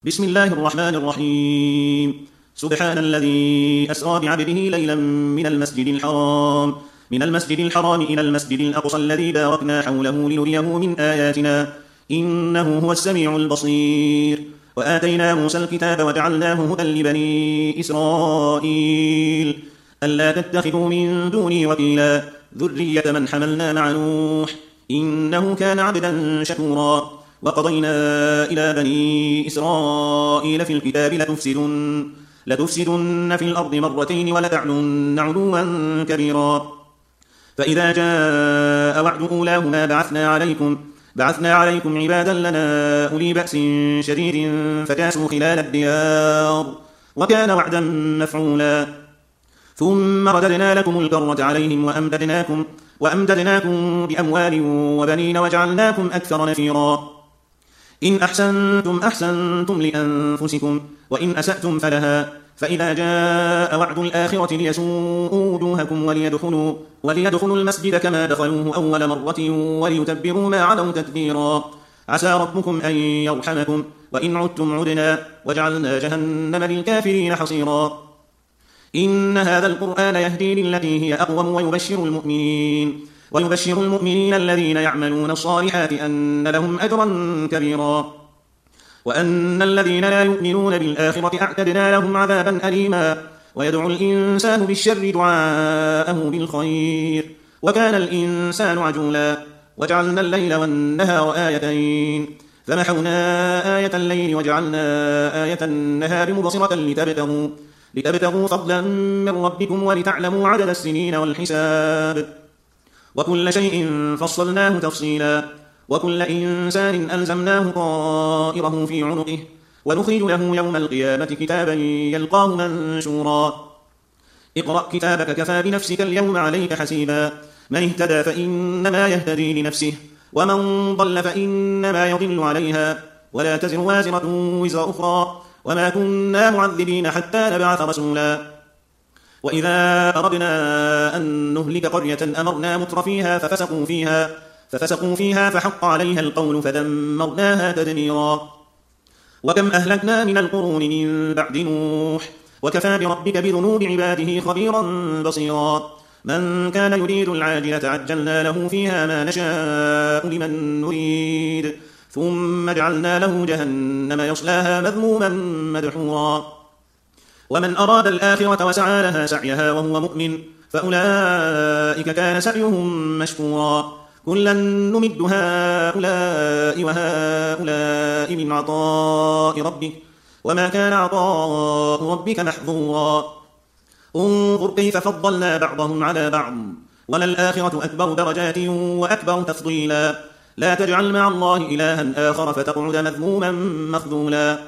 بسم الله الرحمن الرحيم. سبحان الذي أسرى بعبده ليلا من المسجد الحرام إلى المسجد الأقصى الذي باركنا حوله لنريه من آياتنا إنه هو السميع البصير. وآتينا موسى الكتاب وجعلناه هدى لبني إسرائيل ألا تتخذوا من دوني وكيلا ذرية من حملنا مع نوح إنه كان عبدا شكورا. وقضينا إلى بني إسرائيل في الكتاب لتفسدن في الأرض مرتين ولتعلن علوا كبيرا. فإذا جاء وعد أولاهما بعثنا عليكم عبادا لنا أولي بأس شديد فجاسوا خلال الديار وكان وعدا مفعولا. ثم رددنا لكم الكرة عليهم وأمددناكم بأموال وبنين وجعلناكم أكثر نفيرا. إن أحسنتم لأنفسكم وإن أسأتم فلها. فإذا جاء وعد الآخرة ليسوءوا وجوهكم وليدخلوا المسجد كما دخلوه أول مرة وليتبروا ما علوا تتبيرا. عسى ربكم أن يرحمكم وإن عدتم عدنا وجعلنا جهنم للكافرين حصيرا. إن هذا القرآن يهدي للتي هي أقوم ويبشر المؤمنين الذين يعملون الصالحات أن لهم أجرا كبيرا. وأن الذين لا يؤمنون بالآخرة أعتدنا لهم عذابا أليما. ويدعو الإنسان بالشر دعاءه بالخير وكان الإنسان عجولا. وجعلنا الليل والنهار آيتين فمحونا آية الليل وجعلنا آية النهار مبصرة لتبتغوا فضلا من ربكم ولتعلموا عدد السنين والحساب. وكل شيء فصلناه تفصيلا. وكل إنسان ألزمناه طائره في عنقه ونخرج له يوم القيامة كتابا يلقاه منشورا. اقرأ كتابك كفى بنفسك اليوم عليك حسيبا. من اهتدى فإنما يهتدي لنفسه ومن ضل فإنما يضل عليها ولا تزر وازرة وزر أخرى وما كنا معذبين حتى نبعث رسولا. وإذا أردنا أن نهلك قرية أمرنا متر فيها ففسقوا فيها فحق عليها القول فدمرناها تدميرا. وكم أهلكنا من القرون من بعد نوح وكفى بربك بذنوب عباده خبيرا بصيرا. من كان يريد العاجلة عجلنا له فيها ما نشاء لمن نريد ثم جعلنا له جهنم يصلاها مذموما مدحورا. ومن أراد الآخرة وسعى لها سعيها وهو مؤمن فأولئك كان سعيهم مشكورا. كلا نمد هؤلاء وهؤلاء من عطاء ربك وما كان عطاء ربك محظورا. انظر كيف فضلنا بعضهم على بعض وللآخرة أكبر درجات وأكبر تفضيلا. لا تجعل مع الله إلها آخر فتقعد مذموما مخذولا.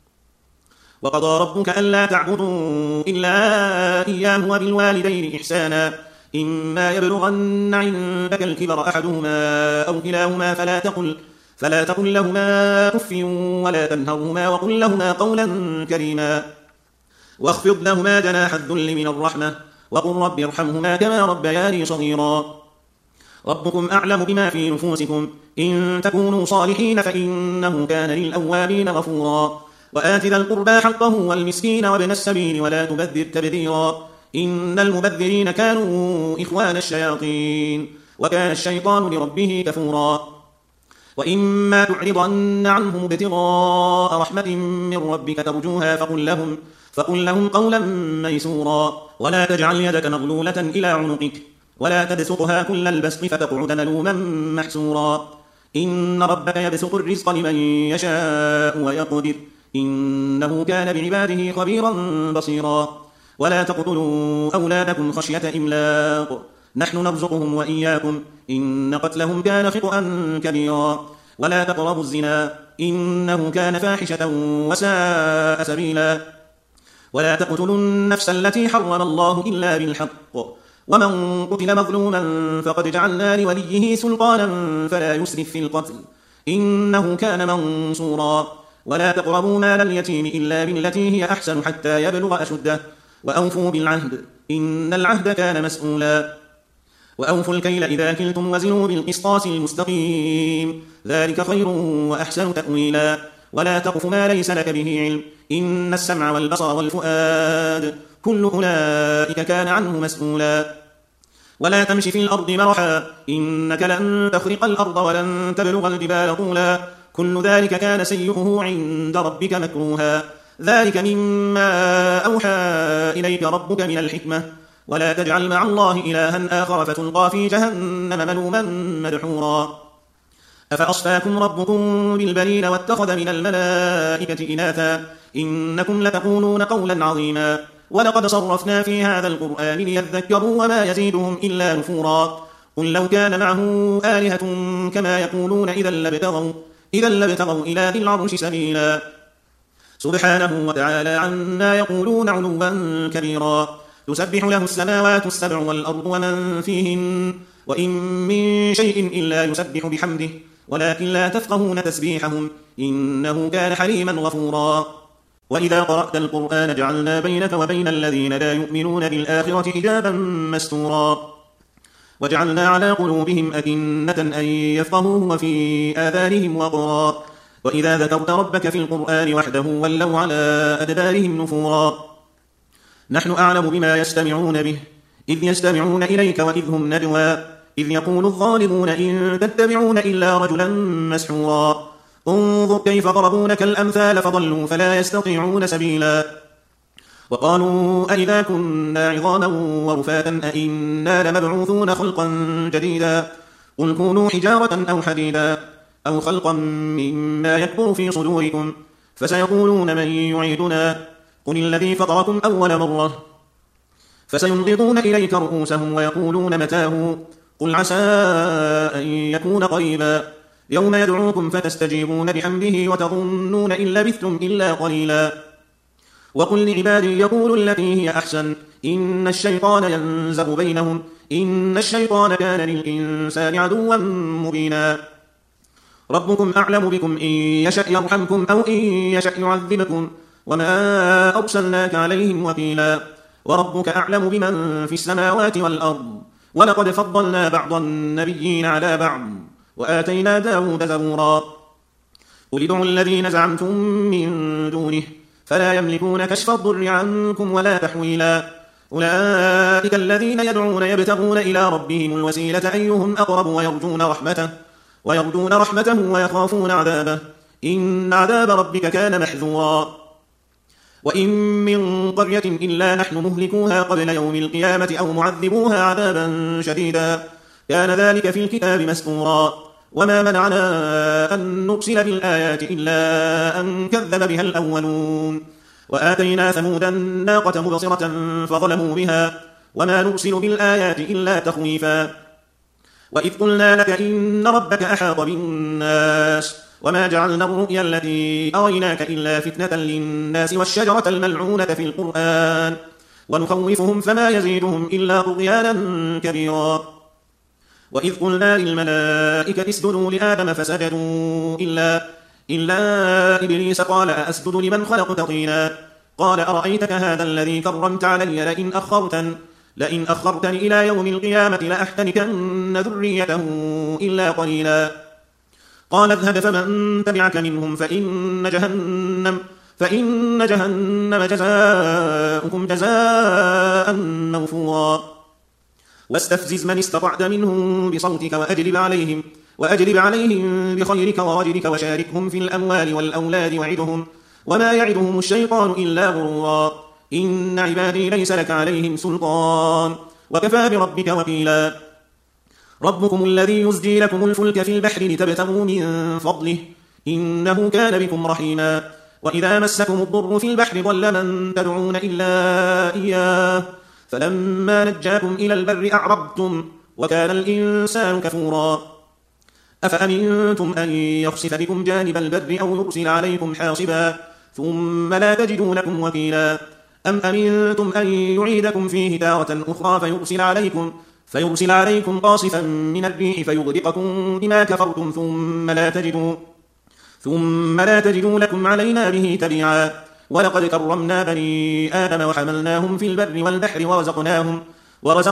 وقضى ربك ألا تعبدوا إلا إياه وبالوالدين إحسانا. إما يبلغن عندك الكبر أحدهما أو كلاهما فلا تقل لهما أف ولا تنهرهما وقل لهما قولا كريما. واخفض لهما جناح الذل من الرحمة وقل رب ارحمهما كما ربياني صغيرا. ربكم أعلم بما في نفوسكم إن تكونوا صالحين فإنه كان للأوابين غفورا. وآت ذا القربى حقه والمسكين وابن السبيل ولا تبذر تبذيرا إن المبذرين كانوا إخوان الشياطين وكان الشيطان لربه كفورا. وإما تعرضن عنهم ابتغاء رحمة من ربك ترجوها فقل لهم قولا ميسورا. ولا تجعل يدك مغلولة إلى عنقك ولا تبسطها كل البسط فتقعد ملوما محسورا. إن ربك يبسط الرزق لمن يشاء ويقدر إنه كان بعباده خبيرا بصيرا. ولا تقتلوا أولادكم خشية إملاق نحن نرزقهم وإياكم إن قتلهم كان خطأ كبيرا. ولا تقربوا الزنا إنه كان فاحشة وساء سبيلا. ولا تقتلوا النفس التي حرم الله إلا بالحق ومن قتل مظلوما فقد جعلنا لوليه سلطانا فلا يسرف في القتل إنه كان منصورا. ولا تقربوا مال اليتيم إلا بالتي هي أحسن حتى يبلغ أشده وأوفوا بالعهد إن العهد كان مسؤولا. وأوفوا الكيل إذا كلتم وزنوا بالقسطاس المستقيم ذلك خير وأحسن تأويلا. ولا تقف ما ليس لك به علم، إن السمع والبصر والفؤاد كل أولئك كان عنه مسؤولا. ولا تمش في الأرض مرحا، إنك لن تخرق الأرض ولن تبلغ الجبال طولا، كل ذلك كان سيئه عند ربك مكروها. ذلك مما أوحى إليك ربك من الحكمة. ولا تجعل مع الله إلها آخر فتلقى في جهنم ملوما مدحورا. أفأصفاكم ربكم بالبنين واتخذ من الملائكة إناثا، إنكم لتقولون قولا عظيما. ولقد صرفنا في هذا القرآن ليذكروا وما يزيدهم إلا نفورا. قل لو كان معه آلهة كما يقولون إذا لابتغوا إلى ذي العرش سبيلا. سبحانه وتعالى عما يقولون علوا كبيرا. تسبح له السماوات السبع والأرض ومن فيهن، وإن من شيء إلا يسبح بحمده ولكن لا تفقهون تسبيحهم، إنه كان حليما غفورا. وإذا قرأت القرآن جعلنا بينك وبين الذين لا يؤمنون بالآخرة حجابا مستورا. وجعلنا على قلوبهم أكنة أن يفقهوه وفي آذانهم وقرا، وإذا ذكرت ربك في القرآن وحده ولوا على أدبارهم نفورا. نحن أعلم بما يستمعون به إذ يستمعون إليك وإذ هم نجوى، إذ يقول الظالمون إن تتبعون إلا رجلا مسحورا. انظر كيف ضربوا لك الأمثال فضلوا فلا يستطيعون سبيلا. وقالوا أئذا كنا عظاما ورفاتا أئنا لمبعوثون خلقا جديدا، قل كونوا حجارة أو حديدا أو خلقا مما يكبر في صدوركم، فسيقولون من يعيدنا، قل الذي فطركم أول مرة، فسينغضون إليك رؤوسهم ويقولون متاه، قل عسى أن يكون قريبا. يوم يدعوكم فتستجيبون بحمده وتظنون إن لبثتم إلا قليلا. وقل لعبادي يقولوا التي هي أحسن، إن الشيطان ينزغ بينهم، إن الشيطان كان للإنسان عدوا مبينا. ربكم أعلم بكم إن يشأ يرحمكم أو إن يشأ يعذبكم، وما أرسلناك عليهم وكيلا. وربك أعلم بمن في السماوات والأرض، ولقد فضلنا بعض النبيين على بعض وآتينا داود زبورا. قل ادعوا الذين زعمتم من دونه فلا يملكون كشف الضر عنكم ولا تحويلا. أولئك الذين يدعون يبتغون إلى ربهم الوسيلة أيهم أقرب ويرجون رحمته ويخافون عذابه، إن عذاب ربك كان محذورا. وإن من قرية إلا نحن مهلكوها قبل يوم القيامة أو معذبوها عذابا شديدا، كان ذلك في الكتاب مسطورا. وما منعنا أن نرسل بالآيات إلا أن كذب بها الأولون، وآتينا ثمود الناقة مبصرة فظلموا بها، وما نرسل بالآيات إلا تخويفا. وإذ قلنا لك إن ربك أحاط بالناس، وما جعلنا الرؤيا التي أريناك إلا فتنة للناس والشجرة الملعونة في القرآن، ونخوفهم فما يزيدهم إلا طغيانا كبيرا. وإذ قلنا للملائكة اسجدوا لآدم فسجدوا إلا إبليس قال أسجد لمن خلقت طينا، قال أرأيتك هذا الذي كرمت علي لئن أخرتني إلى يوم القيامة لأحتنكن ذريته إلا قليلا. قال اذهب فمن تبعك منهم فإن جهنم جزاؤكم جزاء موفورا. واستفزز من استطعت منهم بصوتك وأجلب عليهم بخيرك ورجلك وشاركهم في الأموال والأولاد وعدهم، وما يعدهم الشيطان إلا غرورا. إن عبادي ليس لك عليهم سلطان، وكفى بربك وكيلا. ربكم الذي يزجي لكم الفلك في البحر لتبتغوا من فضله، إنه كان بكم رحيما. وإذا مسكم الضر في البحر ضل من تدعون إلا إياه، فلما نجاكم إلى البر أعرضتم، وكان الإنسان كفورا. أفأمنتم أن يخسف بكم جانب البر أو يرسل عليكم حاصبا ثم لا تجدوا لكم وكيلا، أم أمنتم أن يعيدكم فيه تارة أخرى فيرسل عليكم قاصفا من الريح فيغرقكم بما كفرتم ثم لا تجدوا لكم علينا به تبيعا. ولقد كرمنا بني آدم وحملناهم في البر والبحر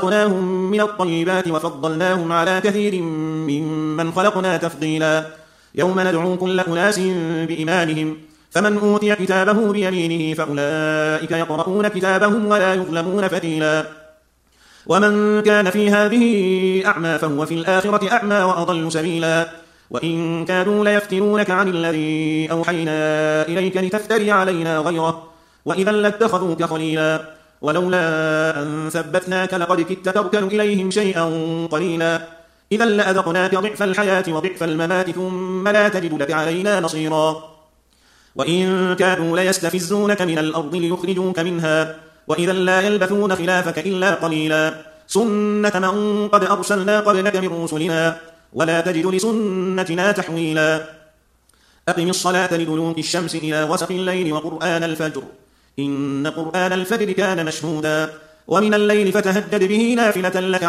ورزقناهم من الطيبات وفضلناهم على كثير ممن خلقنا تفضيلا. يوم ندعو كل أناس بإمامهم فمن أوتي كتابه بيمينه فأولئك يقرؤون كتابهم ولا يظلمون فتيلا ومن كان في هذه أعمى فهو في الآخرة أعمى وأضل سبيلا وإن كادوا ليفتنونك عن الذي أوحينا إليك لتفتري علينا غيره وإذا لاتخذوك خليلا ولولا أن ثبتناك لقد كدت تركن إليهم شيئا قليلا إذا لأذقناك ضعف الحياة وضعف الممات ثم لا تجد لك علينا نصيرا وإن كادوا ليستفزونك من الأرض ليخرجوك منها وإذا لا يلبثون خلافك إلا قليلا سنة من قد أرسلنا قبلك من رسلنا ولا تجد لسنتنا تحويلا أقم الصلاة لدلوك الشمس إلى غسق الليل وقرآن الفجر إن قرآن الفجر كان مشهودا ومن الليل فتهجد به نافلة لك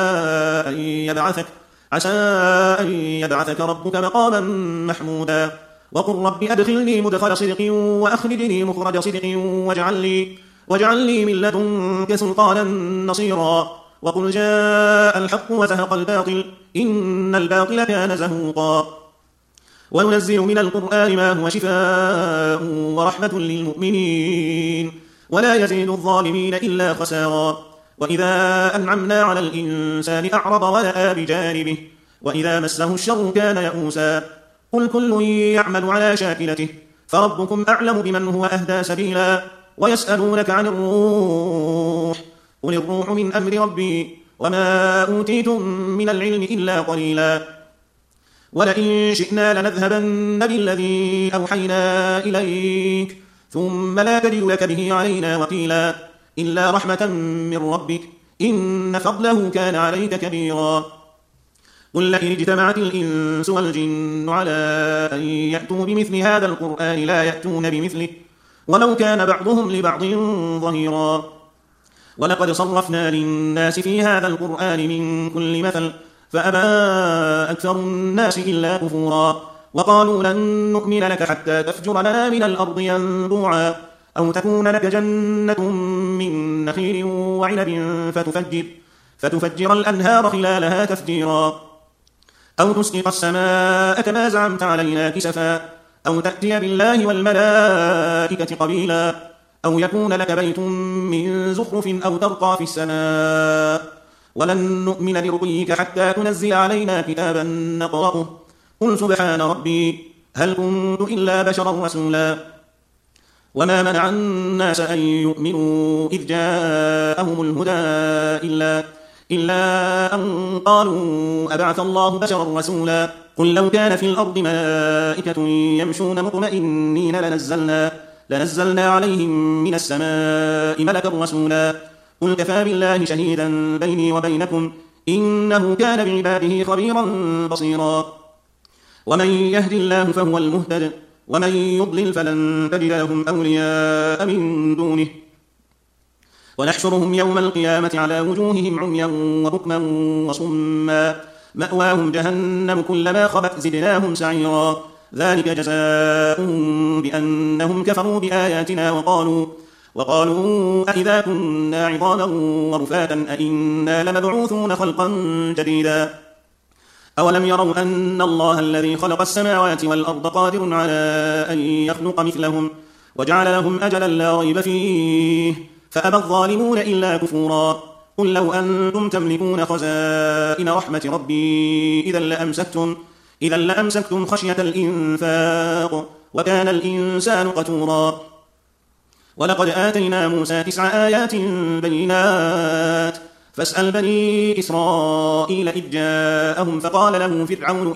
عسى أن يبعثك ربك مقاما محمودا وقل رب أدخلني مدخل صدق وأخرجني مخرج صدق واجعل لي من لدنك سلطانا نصيرا وقل جاء الحق وزهق الباطل إن الباطل كان زهوقا وننزل من القرآن ما هو شفاء ورحمة للمؤمنين ولا يزيد الظالمين إلا خسارا وإذا أنعمنا على الإنسان أعرض ونأى بجانبه وإذا مسه الشر كان يئوسا قل كل يعمل على شاكلته فربكم أعلم بمن هو أهدى سبيلا ويسألونك عن الروح قل الروح من أمر ربي وما أوتيتم من العلم إلا قليلا ولئن شئنا لنذهبن بالذي أوحينا إليك ثم لا تجد لك به علينا وكيلا إلا رحمة من ربك إن فضله كان عليك كبيرا قل لئن اجتمعت الإنس والجن على أن يأتوا بمثل هذا القرآن لا يأتون بمثله ولو كان بعضهم لبعض ظهيرا ولقد صرفنا للناس في هذا القرآن من كل مثل فأبى أكثر الناس إلا كفورا وقالوا لن نؤمن لك حتى تفجر لنا من الأرض ينبوعا أو تكون لك جنة من نخيل وعنب فتفجر الأنهار خلالها تفجيرا أو تسقط السماء كما زعمت علينا كسفا أو تأتي بالله والملائكة قبيلا أو يكون لك بيت من زخرف أو ترقى في السماء ولن نؤمن لرقيك حتى تنزل علينا كتابا نقرأه قل سبحان ربي هل كنت إلا بشرا رسولا وما منع الناس أن يؤمنوا إذ جاءهم الهدى إلا أن قالوا أبعث الله بشرا رسولا قل لو كان في الأرض ملائكة يمشون مطمئنين لنزلنا عليهم من السماء ملكا رسولا قل كفى بالله شهيدا بيني وبينكم إنه كان بعباده خبيرا بصيرا ومن يهد الله فهو المهتد ومن يضلل فلن تجد لهم أولياء من دونه ونحشرهم يوم القيامة على وجوههم عميا وبكما وصما مأواهم جهنم كلما خبت زدناهم سعيرا ذلك جزاؤهم بأنهم كفروا بآياتنا وقالوا أئذا كنا عظاما ورفاتا أئنا لمبعوثون خلقا جديدا أولم يروا أن الله الذي خلق السماوات والأرض قادر على أن يخلق مثلهم وجعل لهم أجلا لا ريب فيه فأبى الظالمون إلا كفورا قل لو أنتم تملكون خزائن رحمة ربي إذا لأمسكتم خشية الإنفاق وكان الإنسان قتورا ولقد آتينا موسى 9 آيات بينات فاسأل بني إسرائيل إذ جاءهم فقال له فرعون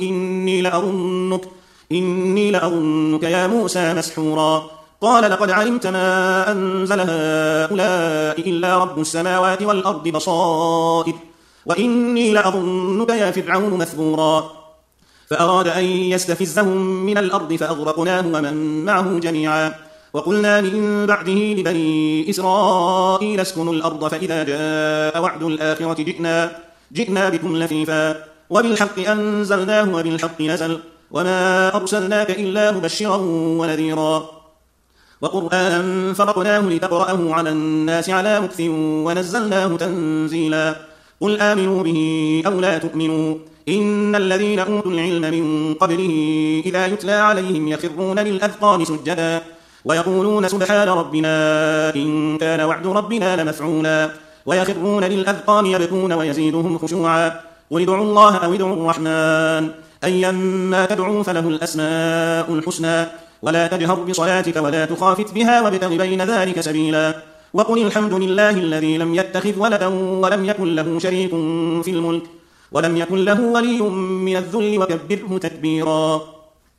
إني لأظنك يا موسى مسحورا قال لقد علمت ما أنزل هؤلاء إلا رب السماوات والأرض بصائر وإني لأظنك يا فرعون مثبورا فأراد أن يستفزهم من الأرض فأغرقناه ومن معه جميعا وقلنا من بعده لبني إسرائيل اسكنوا الأرض فإذا جاء وعد الآخرة جئنا بكم لفيفا وبالحق أنزلناه وبالحق نزل وما أرسلناك إلا مبشرا ونذيرا وقرآنا فرقناه لتقرأه على الناس على مكث ونزلناه تنزيلا قل آمنوا به أو لا تؤمنوا إن الذين أوتوا العلم من قبله إذا يتلى عليهم يخرون للأذقان سجدا ويقولون سبحان ربنا إن كان وعد ربنا لمفعولا ويخرون للأذقان يبكون ويزيدهم خشوعا قل ادعوا الله أو ادعوا الرحمن أيما تدعوا فله الأسماء الحسنى ولا تجهر بصلاتك ولا تخافت بها وابتغ بين ذلك سبيلا وقل الحمد لله الذي لم يتخذ ولدا ولم يكن له شريك في الملك ولم يكن له ولي من الذل وكبره تكبيرا.